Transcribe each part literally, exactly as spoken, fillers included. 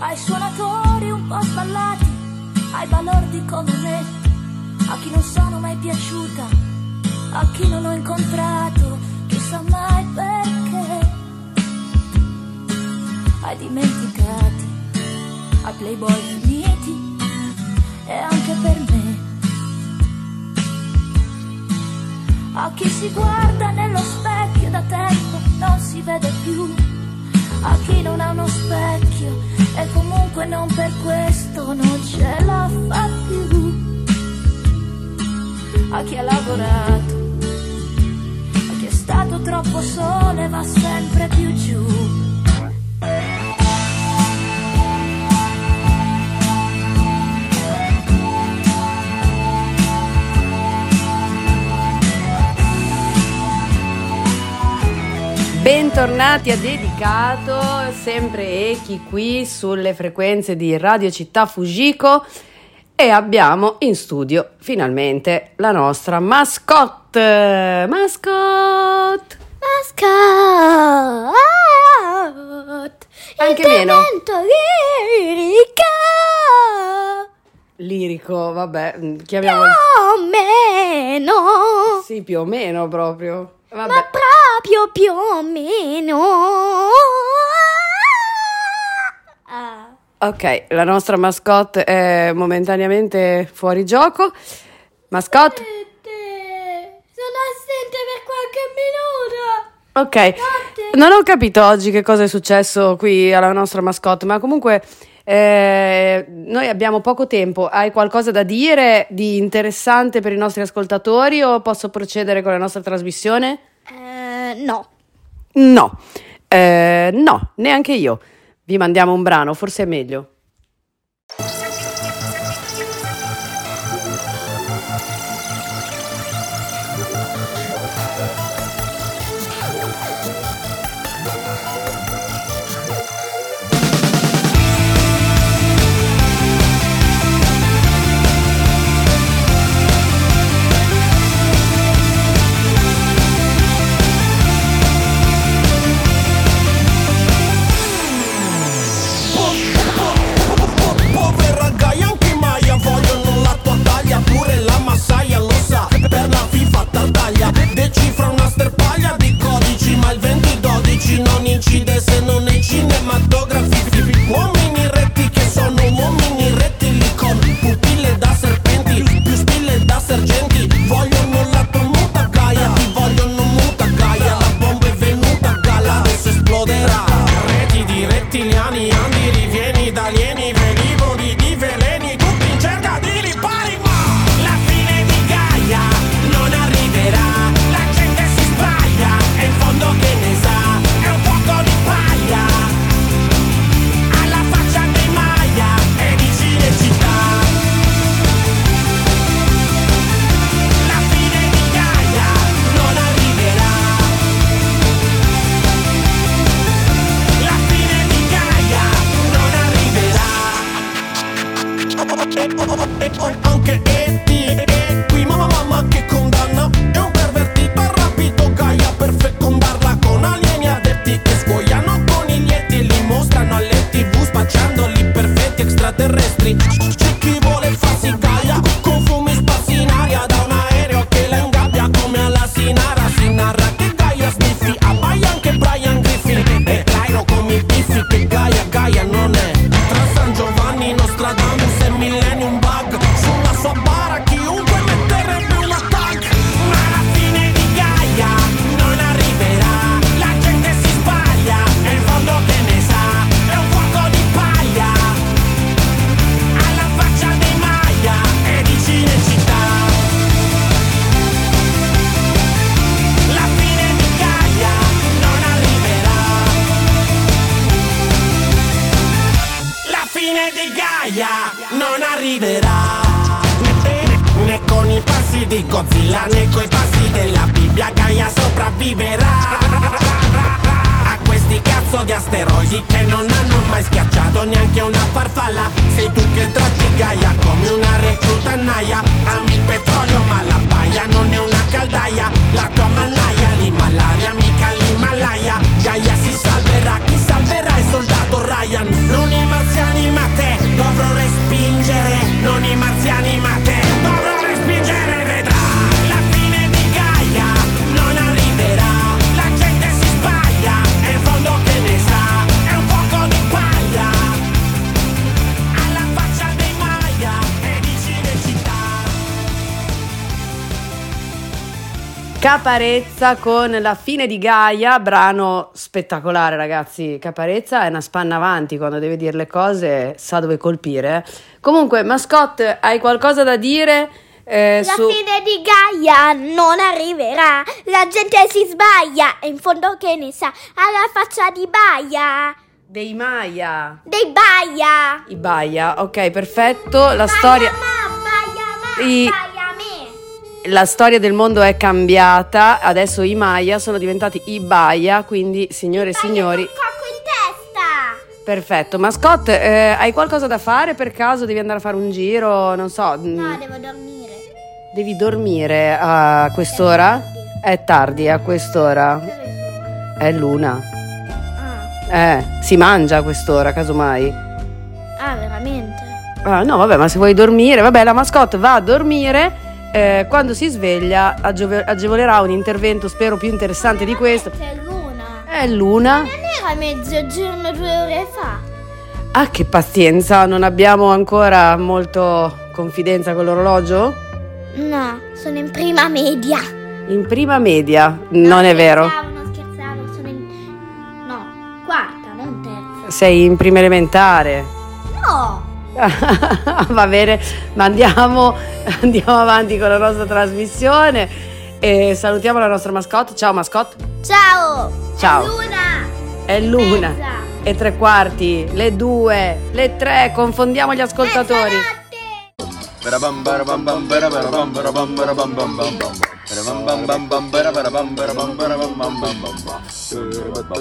ai suonatori un po' sballati, ai balordi come me, a chi non sono mai piaciuta, a chi non ho incontrato, chissà mai perché, ai dimenticati, ai playboy finiti e anche per me, a chi si guarda nello specchio da tempo non si vede più, a chi non ha uno specchio e comunque non per questo non ce la fa più, a chi ha lavorato, a chi è stato troppo sole va sempre più giù. Bentornati a Dedicato, sempre Eki qui sulle frequenze di Radio Città Fujiko e abbiamo in studio finalmente la nostra mascotte. Mascotte! Mascotte! Anche meno. Lirico! Lirico, vabbè, chiamiamo... Più o meno! Sì, più o meno proprio. Vabbè. Ma proprio più o meno. Ah. Ok, la nostra mascotte è momentaneamente fuori gioco. Mascotte? Sono assente per qualche minuto. Ok, non ho capito oggi che cosa è successo qui alla nostra mascotte, ma comunque eh, noi abbiamo poco tempo. Hai qualcosa da dire di interessante per i nostri ascoltatori o posso procedere con la nostra trasmissione? Eh, no. No, eh, no, neanche io. Vi mandiamo un brano, forse è meglio. Decifra una sterpaglia di codici, ma il venti dodici non incide se non è cinematografi. Uomini retti che sono uomini rettili con pupille da serpenti, più spille da sergenti. Vogliono la tua muta Gaia, ti vogliono muta Gaia. La bomba è venuta a galla, adesso esploderà. Reti di rettiliani, andi, rivieni da alieni, velivoli di veleni, tutti in cerca di ripari, ma la fine di Gaia non arriverà. E in fondo che ne sa, è un fuoco di paglia, alla faccia dei Maya e di Cinecittà. La fine di Gaia non arriverà. La fine di Gaia non arriverà. Anche E T è qui, mamma mamma che condanna. È un pervertito rapido Gaia per fecondarla con alieni adepti che scuoiano coniglietti e li mostrano alle tv spacciandoli perfetti extraterrestri. C'è chi vuole farsi Gaia con fumi sparsi in aria da un aereo che la ingabbia come alla Sinara. Si narra che Gaia sniffi, abbaia anche Brian Griffin e l'aero come i biffi che Gaia Gaia non è. Tra San Giovanni, Nostradamus e Millennium Bug sulla sua bara chiunque metterebbe una tag. Ma la fine di Gaia non arriverà. La gente si sbaglia e in fondo che ne sa, è un fuoco di paglia, alla faccia dei Maya e di Cinecittà. La fine di Gaia non arriverà. La fine di Gaia non arriverà. Né con i passi di Godzilla né coi passi della Bibbia Gaia sopravviverà a questi cazzo di asteroidi che non hanno mai schiacciato neanche una farfalla. Sei tu che tratti Gaia come una recluta naia. Ami il petrolio ma la paia non è una caldaia. La tua mannaia, l'Himalaya, mica l'Himalaya. Gaia si salverà, chi salverà il soldato Ryan, non i marziani Caparezza con La fine di Gaia, brano spettacolare, ragazzi. Caparezza è una spanna avanti, quando deve dire le cose sa dove colpire. Comunque, Mascotte, hai qualcosa da dire? Eh, La su... fine di Gaia non arriverà, la gente si sbaglia e in fondo che ne sa, alla faccia di Baia, Dei Maya. dei Baia. I Baia, ok, perfetto. La Baia storia... ma, Baia ma, I- Baia me. La storia del mondo è cambiata, adesso i Maya sono diventati i Baia, quindi signore e Baia signori, con cocco in testa. perfetto. Mascotte, eh, hai qualcosa da fare per caso? Devi andare a fare un giro, non so, mm, No, devo dormire. devi dormire a quest'ora? È tardi a quest'ora, Dove sono? è l'una. Ah, Eh, si mangia a quest'ora, casomai. ah, veramente? Ah, no, vabbè, ma se vuoi dormire, vabbè, la Mascotte va a dormire. Eh, quando si sveglia agiove- agevolerà un intervento, spero più interessante di questo. C'è l'una. È l'una. Non era mezzogiorno due ore fa. Ah, che pazienza, non abbiamo ancora molto confidenza con l'orologio? No, sono in prima media. In prima media, non è vero. Scherzavo, non scherzavo, sono in... No, quarta, non terza. Sei in prima elementare. No! Va bene, ma andiamo, andiamo avanti con la nostra trasmissione e salutiamo la nostra mascotte. Ciao mascotte. Ciao! Ciao. È l'una! È l'una Mezza. e tre quarti, le due, le tre, confondiamo gli ascoltatori. Barabam barabam bam barabam barabam barabam bam bam bam. Barabam bam bam bam barabam barabam barabam bam bam bam.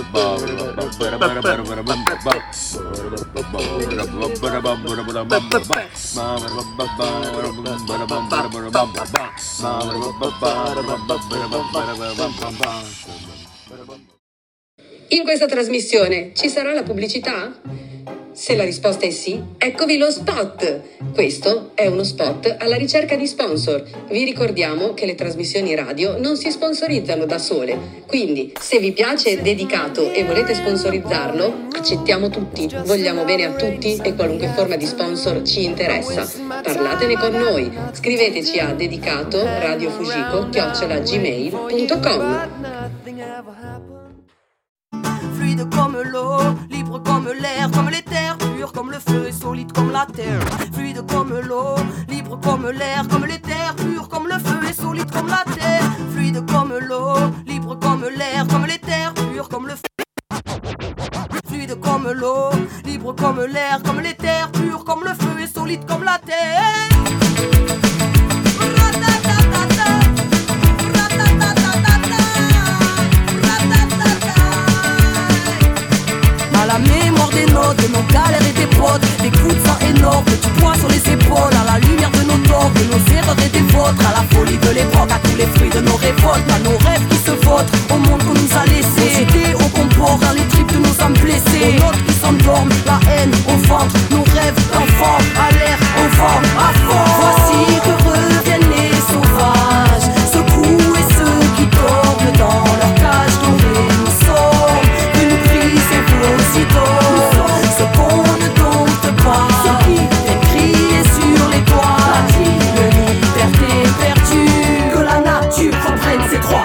In questa trasmissione ci sarà la pubblicità? Se la risposta è sì, eccovi lo spot. Questo è uno spot alla ricerca di sponsor. Vi ricordiamo che le trasmissioni radio non si sponsorizzano da sole, quindi se vi piace Dedicato e volete sponsorizzarlo, accettiamo tutti, vogliamo bene a tutti e qualunque forma di sponsor ci interessa. Parlatene con noi, scriveteci a dedicato radiofujiko chiocciola gmail punto com. Fluide comme l'eau, libre comme l'air, comme les terres, pur comme le feu et solide comme la terre. Fluide comme l'eau, libre comme l'air, comme les terres, pur comme le feu et solide comme la terre. Fluide comme l'eau, libre comme l'air, comme les terres, pur comme le feu. Fluide comme l'eau, libre comme l'air, comme les terres, pur comme le feu et solide comme la terre. À la mémoire des notes, de nos galères et des potes, des coups de sang énormes, du poids sur les épaules, à la lumière de nos torts, de nos erreurs et des vôtres, à la folie de l'époque, à tous les fruits de nos révoltes, à nos rêves qui se vautrent, au monde qu'on nous a laissé, aux idées, au comport, dans les tripes de nos âmes blessées, aux notes qui s'endorment, la haine au ventre, nos rêves d'enfants, à l'air, au vent, à fond. Voici que reviennent les sauvages, ceux coups et ceux qui dorment dans leur cage dorée. Nous sommes une prise et vos idoles, ce qu'on ne dompte pas, ce qui est crié sur les toits, de liberté perdue, que la nature reprenne ses droits.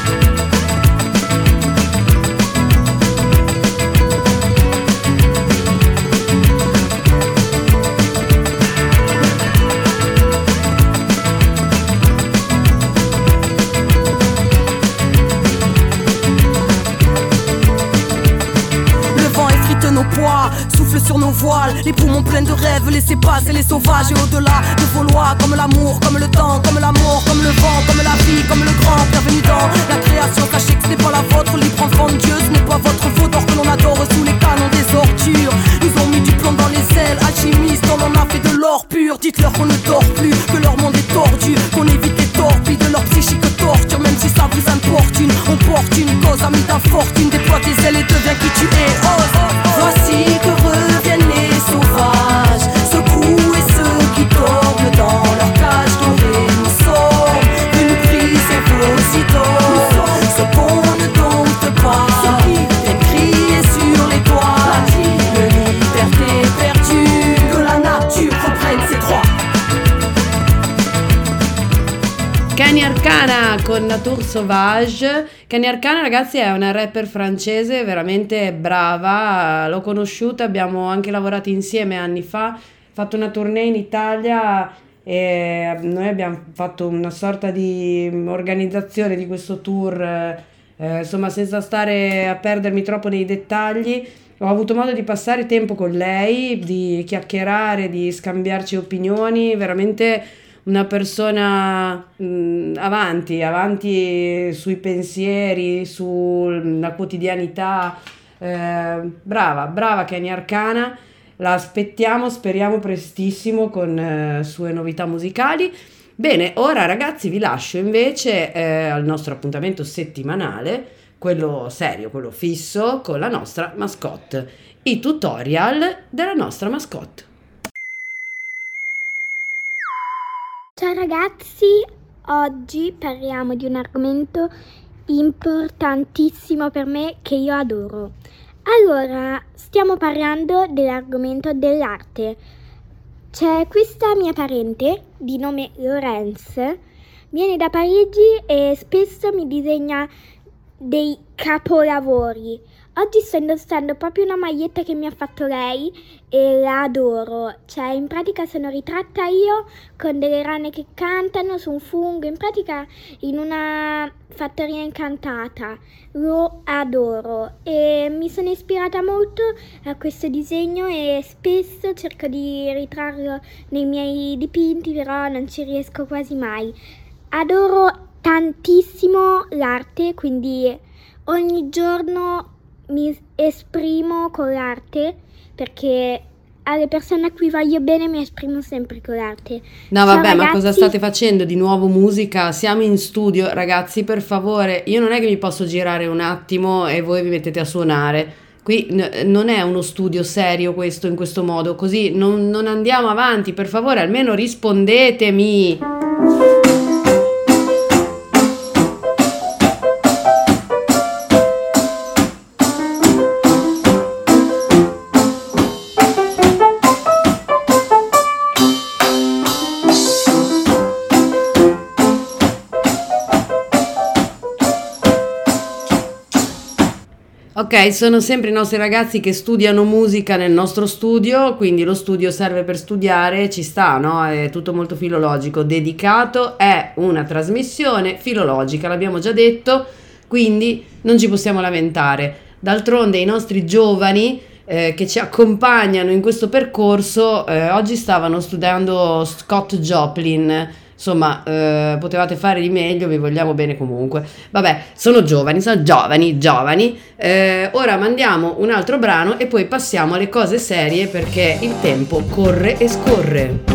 Nos poids, souffle sur nos voiles, les poumons pleins de rêves, laissez passer les sauvages et au-delà de vos lois, comme l'amour, comme le temps, comme la mort, comme le vent, comme la vie, comme le grand, bienvenue dans la création, sachez que ce n'est pas la vôtre, libre enfant de Dieu, ce n'est pas votre faute, or que l'on adore sous les canons des ordures, nous ont mis du plomb dans les ailes, alchimistes, on en a fait de l'or pur, dites-leur qu'on ne dort plus, que leur monde est tordu, qu'on évite les torpilles de leur psychique torture, même si ça vous importune, on porte une cause, amis d'infortune, déploie tes ailes et deviens qui tu es, oh, oh, oh. Voici que reviennent les sauvages, ceux coups et ceux qui dorment dans leur cage dorée. Nous sommes une prise et vos idoles, ce qu'on ne dompte pas, ce qui est crié sur les toits, de liberté perdue, que la nature reprenne ses droits. Arcana con Nature Sauvage. Kenny Arcana, ragazzi, è una rapper francese veramente brava, l'ho conosciuta, abbiamo anche lavorato insieme anni fa, fatto una tournée in Italia e noi abbiamo fatto una sorta di organizzazione di questo tour, eh, insomma senza stare a perdermi troppo nei dettagli. Ho avuto modo di passare tempo con lei, di chiacchierare, di scambiarci opinioni, veramente una persona mh, avanti, avanti sui pensieri, sulla quotidianità, eh, brava, brava Kenny Arcana, la aspettiamo, speriamo prestissimo con eh, sue novità musicali. Bene, ora ragazzi vi lascio invece eh, al nostro appuntamento settimanale, quello serio, quello fisso, con la nostra mascotte, i tutorial della nostra mascotte. Ciao ragazzi, oggi parliamo di un argomento importantissimo per me che io adoro. Allora, stiamo parlando dell'argomento dell'arte. C'è questa mia parente di nome Laurence, viene da Parigi e spesso mi disegna dei capolavori. Oggi sto indossando proprio una maglietta che mi ha fatto lei e la adoro. Cioè, in pratica sono ritratta io con delle rane che cantano su un fungo, in pratica in una fattoria incantata. Lo adoro e mi sono ispirata molto a questo disegno e spesso cerco di ritrarlo nei miei dipinti, però non ci riesco quasi mai. Adoro tantissimo l'arte, quindi ogni giorno mi esprimo con l'arte, perché alle persone a cui voglio bene mi esprimo sempre con l'arte. No Ciao, vabbè, ragazzi. Ma cosa state facendo di nuovo musica? Siamo in studio, ragazzi, per favore, io non è che mi posso girare un attimo e voi vi mettete a suonare. Qui n- non è uno studio serio questo, in questo modo, così non, non andiamo avanti, per favore, almeno rispondetemi. Ok, sono sempre i nostri ragazzi che studiano musica nel nostro studio, quindi lo studio serve per studiare, ci sta, no? È tutto molto filologico, dedicato, è una trasmissione filologica, l'abbiamo già detto, quindi non ci possiamo lamentare. D'altronde i nostri giovani eh, che ci accompagnano in questo percorso eh, oggi stavano studiando Scott Joplin. Insomma, eh, potevate fare di meglio, vi vogliamo bene comunque. Vabbè, sono giovani, sono giovani, giovani. Eh, ora mandiamo un altro brano e poi passiamo alle cose serie perché il tempo corre e scorre.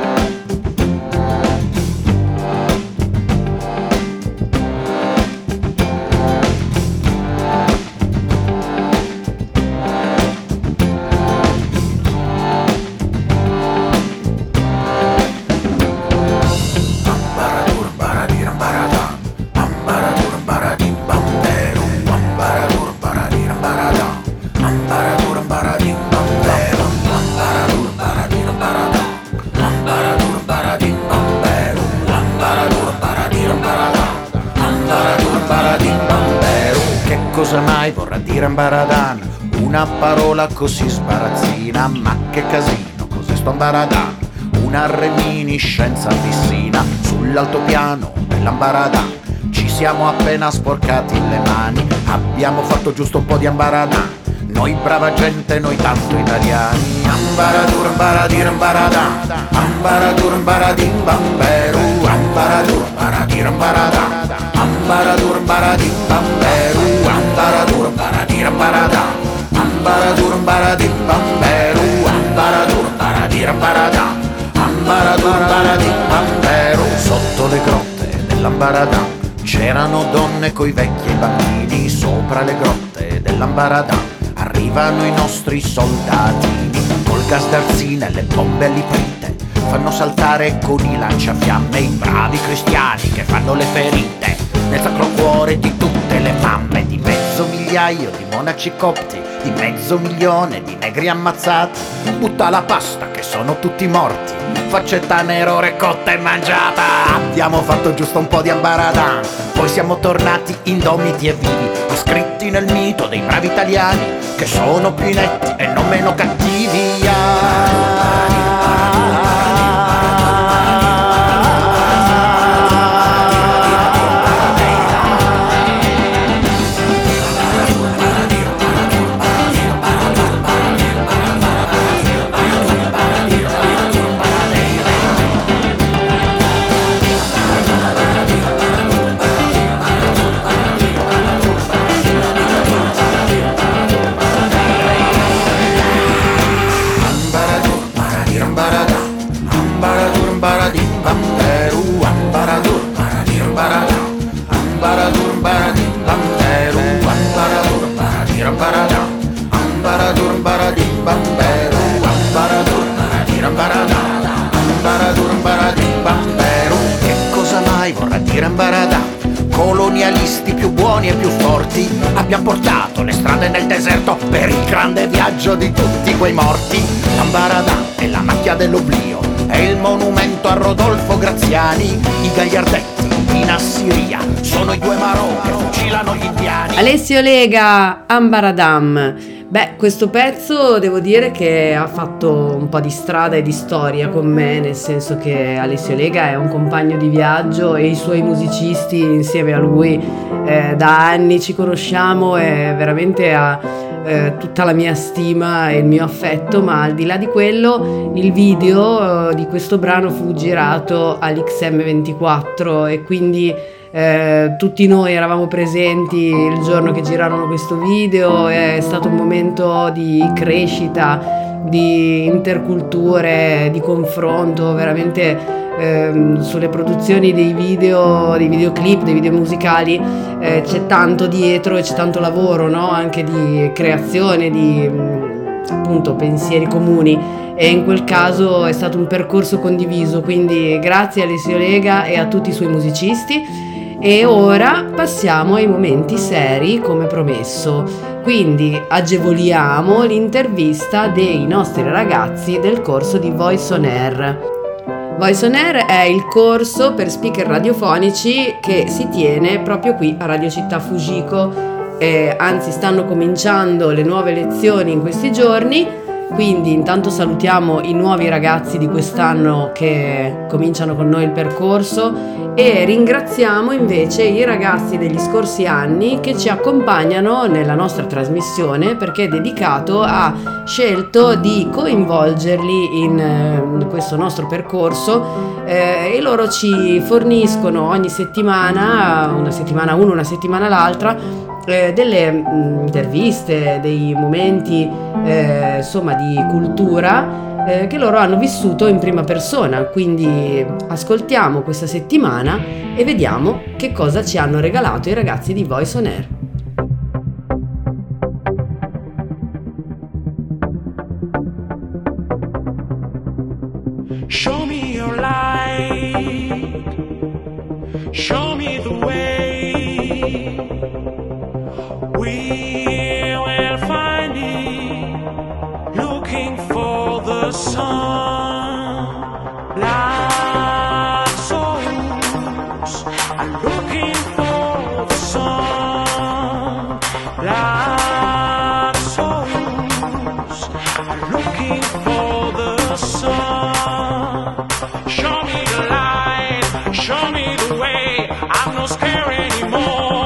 Cosa mai vorrà dire ambaradan? Una parola così sbarazzina, ma che casino, cos'è sto ambaradan? Una reminiscenza piscina sull'altopiano dell'ambaradan. Ci siamo appena sporcati le mani, abbiamo fatto giusto un po' di ambaradan. Noi brava gente, noi tanto italiani. Ambaradur, ambaradir, ambaradan. Ambaradur, ambaradim, bamberu. Ambaradur, ambaradir, ambaradan. Ambaradur, ambaradim, bamberu. Ambaradur, ambaradir, ambaradan. Ambaradur, ambaradim, bamberu. Ambaradur, ambaradir, ambaradan. Ambaradur, ambaradim, bamberu. Sotto le grotte dell'ambaradan c'erano donne coi vecchi e i bambini. Sopra le grotte dell'ambaradan arrivano i nostri soldati col gas d'arzina e le bombe all'iprite. Fanno saltare con i lanciafiamme i bravi cristiani che fanno le ferite nel sacro cuore di tutte le mamme, di mezzo migliaio di monaci copti, di mezzo milione di negri ammazzati. Butta la pasta che sono tutti morti, faccetta nero ricotta e mangiata. Abbiamo fatto giusto un po' di ambaradan, poi siamo tornati indomiti e vivi, iscritti nel mito dei bravi italiani che sono più inetti e non meno cattivi. Ah. Che cosa mai vorrà dire ambaradà? Colonialisti più buoni e più forti abbiamo portato le strade nel deserto per il grande viaggio di tutti quei morti. Ambaradà è la macchia dell'oblio, è il monumento a Rodolfo Graziani. I gagliardetti in Assiria sono i due marò che fucilano gli indiani. Alessio Lega, Ambaradam. Beh, questo pezzo devo dire che ha fatto un po' di strada e di storia con me, nel senso che Alessio Lega è un compagno di viaggio e i suoi musicisti insieme a lui eh, da anni ci conosciamo e veramente ha eh, tutta la mia stima e il mio affetto, ma al di là di quello il video eh, di questo brano fu girato all'X M ventiquattro e quindi Eh, tutti noi eravamo presenti il giorno che girarono questo video. È stato un momento di crescita, di interculture, di confronto veramente ehm, sulle produzioni dei video, dei videoclip, dei video musicali eh, c'è tanto dietro e c'è tanto lavoro, no? Anche di creazione, di appunto pensieri comuni, e in quel caso è stato un percorso condiviso, quindi grazie a Alessio Lega e a tutti i suoi musicisti. E ora passiamo ai momenti seri come promesso, quindi agevoliamo l'intervista dei nostri ragazzi del corso di Voice on Air. Voice on Air è il corso per speaker radiofonici che si tiene proprio qui a Radio Città Fujiko, eh, anzi stanno cominciando le nuove lezioni in questi giorni. Quindi intanto salutiamo i nuovi ragazzi di quest'anno che cominciano con noi il percorso e ringraziamo invece i ragazzi degli scorsi anni che ci accompagnano nella nostra trasmissione, perché Dedicato ha scelto di coinvolgerli in, in questo nostro percorso eh, e loro ci forniscono ogni settimana, una settimana uno, una settimana l'altra, Eh, delle mh, interviste, dei momenti eh, insomma di cultura eh, che loro hanno vissuto in prima persona. Quindi ascoltiamo questa settimana e vediamo che cosa ci hanno regalato i ragazzi di Voice on Air. Show me your light, show me the way. We will find it, looking for the sun. Black souls are looking for the sun. Black souls are looking for the sun. Show me the light, show me the way. I'm not scared anymore.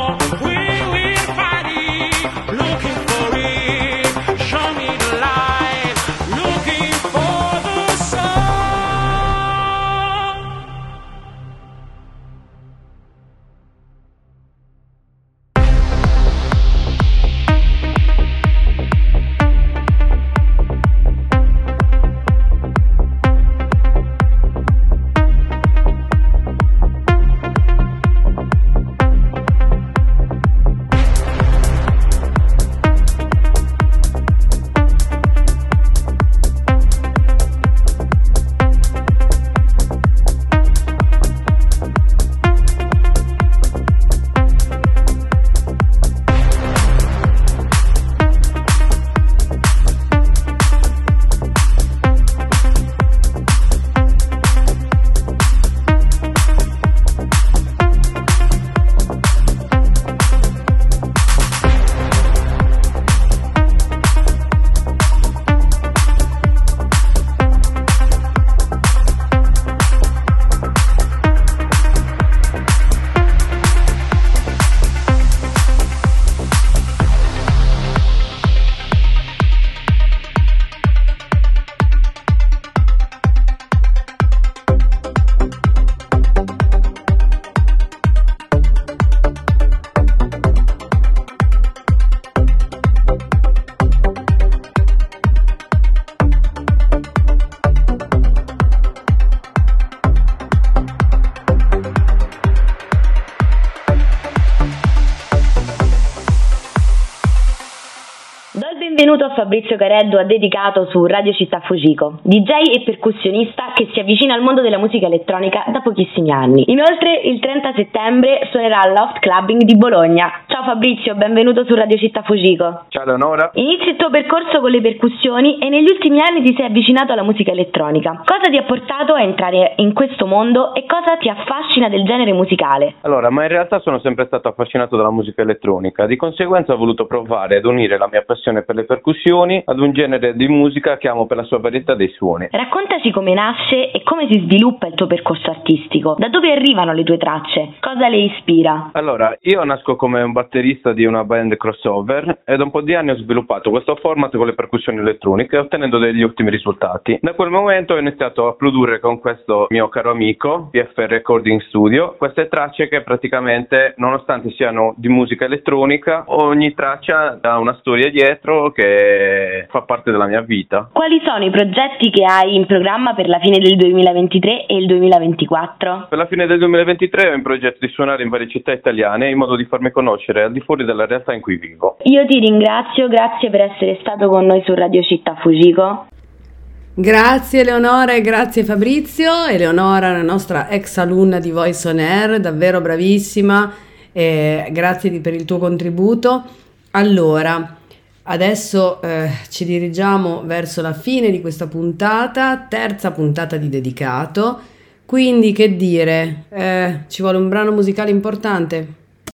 a Fabrizio Careddu ha dedicato su Radio Città Fujiko, D J e percussionista che si avvicina al mondo della musica elettronica da pochissimi anni. Inoltre il trenta settembre suonerà al Loft Clubbing di Bologna. Ciao Fabrizio, benvenuto su Radio Città Fujiko. Ciao Leonora. Inizi il tuo percorso con le percussioni e negli ultimi anni ti sei avvicinato alla musica elettronica. Cosa ti ha portato a entrare in questo mondo e cosa ti affascina del genere musicale? Allora, ma in realtà sono sempre stato affascinato dalla musica elettronica, di conseguenza ho voluto provare ad unire la mia passione per le percussioni ad un genere di musica che amo per la sua varietà dei suoni. Raccontaci come nasce e come si sviluppa il tuo percorso artistico. Da dove arrivano le tue tracce? Cosa le ispira? Allora, io nasco come un batterista di una band crossover e da un po' di anni ho sviluppato questo format con le percussioni elettroniche ottenendo degli ottimi risultati. Da quel momento ho iniziato a produrre con questo mio caro amico P F Recording Studio queste tracce che praticamente, nonostante siano di musica elettronica, ogni traccia ha una storia dietro che fa parte della mia vita. Quali sono i progetti che hai in programma per la fine del duemilaventitré e il duemilaventiquattro? Per la fine del duemilaventitré ho in progetto di suonare in varie città italiane in modo di farmi conoscere al di fuori della realtà in cui vivo. Io ti ringrazio, grazie per essere stato con noi su Radio Città Fujiko. Grazie Eleonora e grazie Fabrizio. Eleonora è la nostra ex alunna di Voice on Air, davvero bravissima, e grazie di, per il tuo contributo. Allora, adesso eh, ci dirigiamo verso la fine di questa puntata, terza puntata di Dedicato, quindi che dire, eh, ci vuole un brano musicale importante?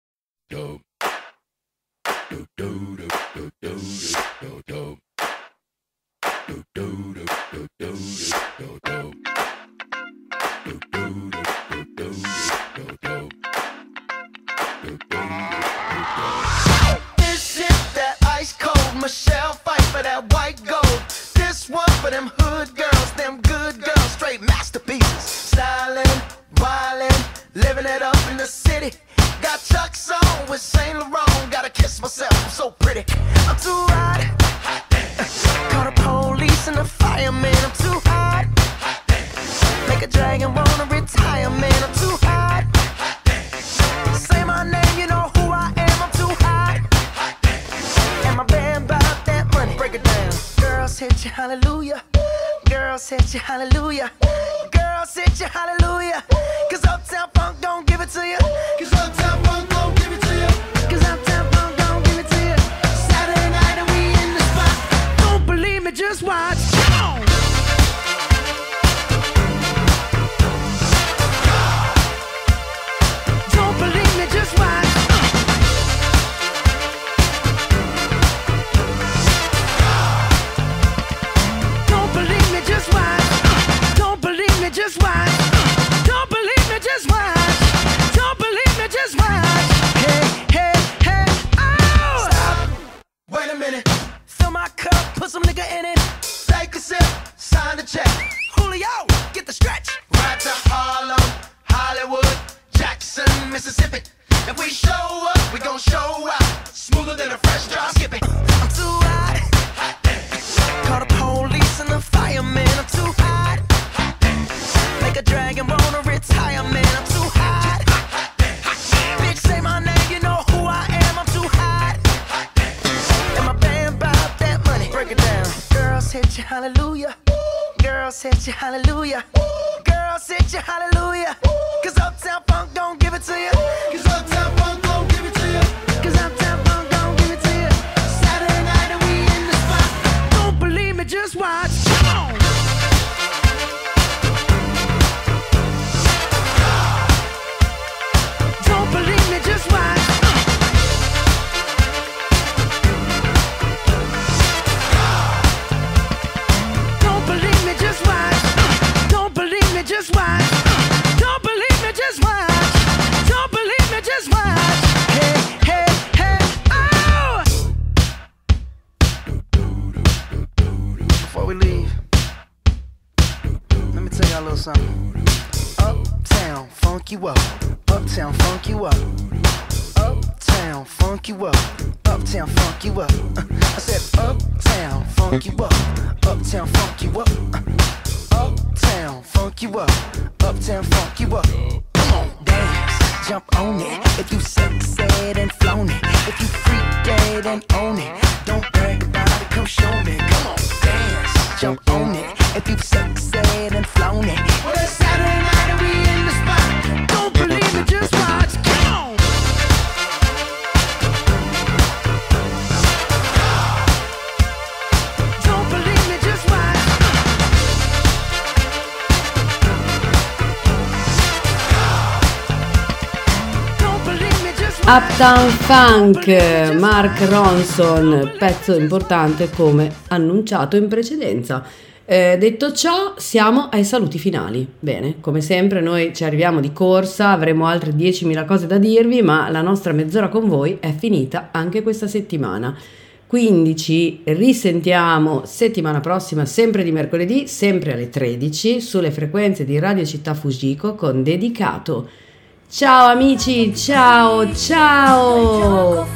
This is that ice cold Michelle fight for that white gold. This one for them hood girls, them good girls, straight masterpieces. Stylin', wildin', living it up in the city. Got Chuck's on with Saint Laurent. Gotta kiss myself, I'm so pretty. I'm too hot. Call the police and the fireman. I'm too hot. Make a dragon wanna retire, man. I'm too hot. Say my name, you know who I am. I'm too hot. And my band bought that money. Break it down. Girls hit you, hallelujah. Girls hit you, hallelujah. Girls hit you, hallelujah. Cause Uptown Funk don't give it to you. Cause Uptown Funk don't give it to you. Cause Uptown Funk don't give it to you. Saturday night and we in the spot. Don't believe me, just watch. Come on. Don't believe me, just watch. Don't believe me, just watch. Don't believe me, just watch. Don't believe me, just watch. Don't believe me, just watch. Hey, hey, hey, oh! Stop. Wait a minute. Fill my cup, put some nigga in it. Take a sip, sign the check. Julio, get the stretch. Right to Harlem, Hollywood, Jackson, Mississippi. If we show up, we gon' show out. Smoother than a fresh drop. Skip it. I'm too hot. Call the police and the fireman. I'm too hot. Make a dragon wanna retire, man. I'm too hot. Bitch, say my name, you know who I am. I'm too hot. And my band bought that money. Break it down. Girls hit you, hallelujah. Girls hit you, hallelujah. Girls hit you, hallelujah. Cause Uptown Funk don't give it to you. Cause Uptown Funk don't give it to you. Cause Uptown Funk don't give it to you. Saturday night and we in the spot. Don't believe me, just watch. Come on. Don't believe me, just watch. Don't believe me, just watch. Don't believe me, just watch. Don't believe me, just watch. Don't believe me, just watch. Hey, hey, hey, oh! Before we leave, let me tell y'all a little something. Uptown, funk you up. Uptown, funk you up. Uptown, funk you up. Uptown, funk you up. Uh, I said uptown, funk you up. Uptown, funk you up. Uh, uptown, funk you up. Uptown, funk you up. Come on, dance, jump on it. If you sexed and flown it. If you freaked dead and own it. Don't brag about it, come show me. Come on, dance, jump on it. If you've sexed and flown it. Well, it's Saturday night and we in the spot. Don't believe me, just watch. Come on. Don't believe me, just watch. Don't believe me, just watch. Uptown Funk, Mark Ronson, pezzo importante come annunciato in precedenza. Eh, detto ciò, siamo ai saluti finali. Bene, come sempre noi ci arriviamo di corsa, avremo altre diecimila cose da dirvi, ma la nostra mezz'ora con voi è finita anche questa settimana. Quindi ci risentiamo settimana prossima, sempre di mercoledì, sempre alle tredici, sulle frequenze di Radio Città Fujiko con Dedicato. Ciao amici, ciao, ciao!